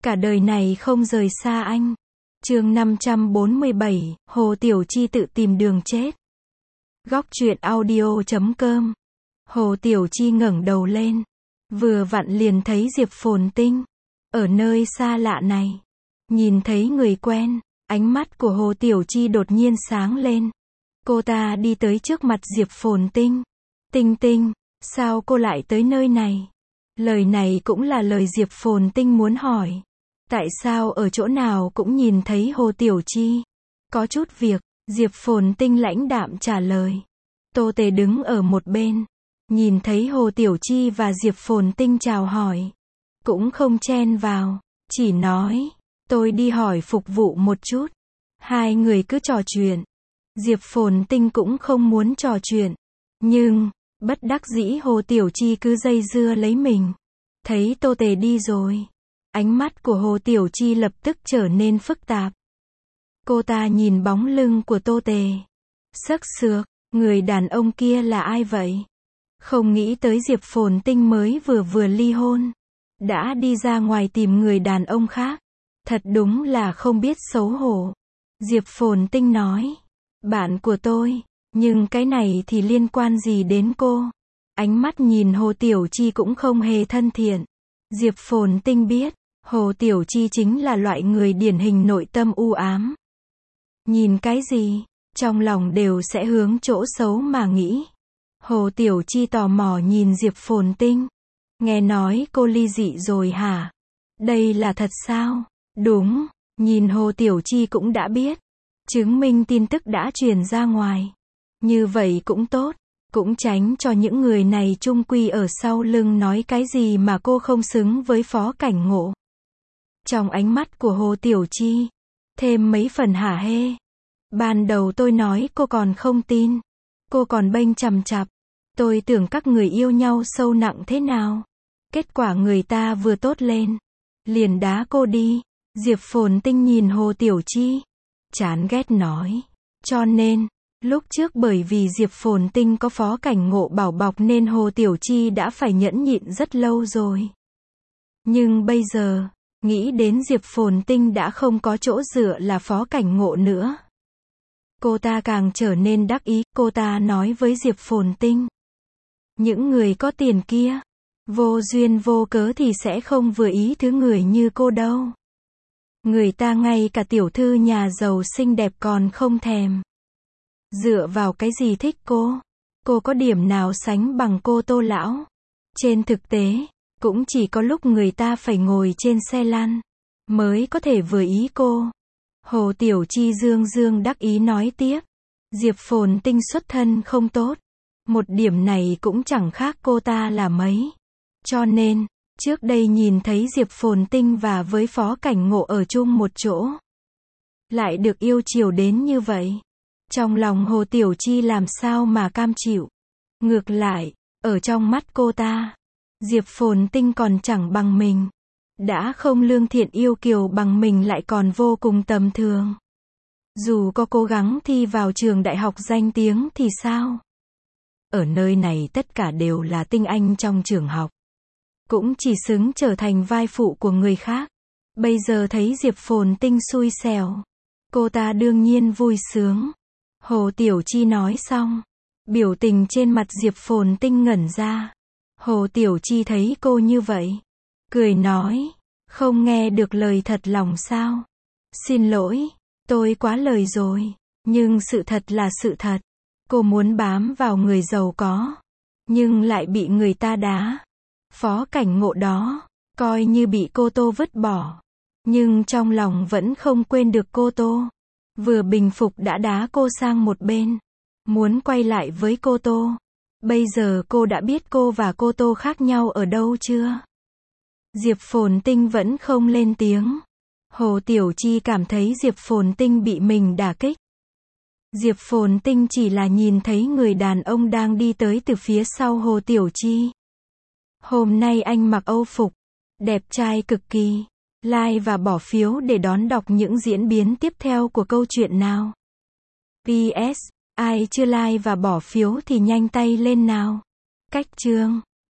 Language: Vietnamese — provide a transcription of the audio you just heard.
cả đời này không rời xa anh. Chương 547, Hồ Tiểu Chi tự tìm đường chết. Góc truyện audio.com. Hồ Tiểu Chi ngẩng đầu lên, vừa vặn liền thấy Diệp Phồn Tinh ở nơi xa lạ này. Nhìn thấy người quen, ánh mắt của Hồ Tiểu Chi đột nhiên sáng lên. Cô ta đi tới trước mặt Diệp Phồn Tinh. Tinh Tinh, sao cô lại tới nơi này? Lời này cũng là lời Diệp Phồn Tinh muốn hỏi. Tại sao ở chỗ nào cũng nhìn thấy Hồ Tiểu Chi? Có chút việc, Diệp Phồn Tinh lãnh đạm trả lời. Tô Tề đứng ở một bên, nhìn thấy Hồ Tiểu Chi và Diệp Phồn Tinh chào hỏi, cũng không chen vào, chỉ nói, tôi đi hỏi phục vụ một chút. Hai người cứ trò chuyện. Diệp Phồn Tinh cũng không muốn trò chuyện, nhưng bất đắc dĩ Hồ Tiểu Chi cứ dây dưa lấy mình. Thấy Tô Tề đi rồi, ánh mắt của Hồ Tiểu Chi lập tức trở nên phức tạp. Cô ta nhìn bóng lưng của Tô Tề, sấc sược, người đàn ông kia là ai vậy? Không nghĩ tới Diệp Phồn Tinh mới vừa ly hôn, đã đi ra ngoài tìm người đàn ông khác. Thật đúng là không biết xấu hổ. Diệp Phồn Tinh nói, bạn của tôi, nhưng cái này thì liên quan gì đến cô? Ánh mắt nhìn Hồ Tiểu Chi cũng không hề thân thiện. Diệp Phồn Tinh biết, Hồ Tiểu Chi chính là loại người điển hình nội tâm u ám. Nhìn cái gì, trong lòng đều sẽ hướng chỗ xấu mà nghĩ. Hồ Tiểu Chi tò mò nhìn Diệp Phồn Tinh. Nghe nói cô ly dị rồi hả? Đây là thật sao? Đúng, nhìn Hồ Tiểu Chi cũng đã biết. Chứng minh tin tức đã truyền ra ngoài. Như vậy cũng tốt, cũng tránh cho những người này chung quy ở sau lưng nói cái gì mà cô không xứng với Phó Cảnh Ngộ. Trong ánh mắt của Hồ Tiểu Chi, thêm mấy phần hả hê. Ban đầu tôi nói cô còn không tin. Cô còn bênh chằm chặp. Tôi tưởng các người yêu nhau sâu nặng thế nào. Kết quả người ta vừa tốt lên, liền đá cô đi. Diệp Phồn Tinh nhìn Hồ Tiểu Chi, chán ghét nói. Cho nên, lúc trước bởi vì Diệp Phồn Tinh có Phó Cảnh Ngộ bảo bọc nên Hồ Tiểu Chi đã phải nhẫn nhịn rất lâu rồi. Nhưng bây giờ, nghĩ đến Diệp Phồn Tinh đã không có chỗ dựa là Phó Cảnh Ngộ nữa. Cô ta càng trở nên đắc ý. Cô ta nói với Diệp Phồn Tinh, những người có tiền kia, vô duyên vô cớ thì sẽ không vừa ý thứ người như cô đâu. Người ta ngay cả tiểu thư nhà giàu xinh đẹp còn không thèm. Dựa vào cái gì thích cô? Cô có điểm nào sánh bằng cô Tô lão? Trên thực tế, cũng chỉ có lúc người ta phải ngồi trên xe lăn mới có thể vừa ý cô. Hồ Tiểu Chi dương dương đắc ý nói tiếp. Diệp Phồn Tinh xuất thân không tốt, một điểm này cũng chẳng khác cô ta là mấy. Cho nên, trước đây nhìn thấy Diệp Phồn Tinh và với Phó Cảnh Ngộ ở chung một chỗ, lại được yêu chiều đến như vậy, trong lòng Hồ Tiểu Chi làm sao mà cam chịu. Ngược lại, ở trong mắt cô ta, Diệp Phồn Tinh còn chẳng bằng mình. Đã không lương thiện yêu kiều bằng mình lại còn vô cùng tầm thường. Dù có cố gắng thi vào trường đại học danh tiếng thì sao? Ở nơi này tất cả đều là tinh anh trong trường học, cũng chỉ xứng trở thành vai phụ của người khác. Bây giờ thấy Diệp Phồn Tinh xui xẻo, cô ta đương nhiên vui sướng. Hồ Tiểu Chi nói xong, biểu tình trên mặt Diệp Phồn Tinh ngẩn ra. Hồ Tiểu Chi thấy cô như vậy, cười nói, không nghe được lời thật lòng sao? Xin lỗi, tôi quá lời rồi, nhưng sự thật là sự thật. Cô muốn bám vào người giàu có, nhưng lại bị người ta đá. Phó Cảnh Ngộ đó, coi như bị cô Tô vứt bỏ, nhưng trong lòng vẫn không quên được cô Tô. Vừa bình phục đã đá cô sang một bên, muốn quay lại với cô Tô. Bây giờ cô đã biết cô và cô Tô khác nhau ở đâu chưa? Diệp Phồn Tinh vẫn không lên tiếng. Hồ Tiểu Chi cảm thấy Diệp Phồn Tinh bị mình đả kích. Diệp Phồn Tinh chỉ là nhìn thấy người đàn ông đang đi tới từ phía sau Hồ Tiểu Chi. Hôm nay anh mặc Âu phục, đẹp trai cực kỳ. Like và bỏ phiếu để đón đọc những diễn biến tiếp theo của câu chuyện nào. PS, ai chưa like và bỏ phiếu thì nhanh tay lên nào. Cách chương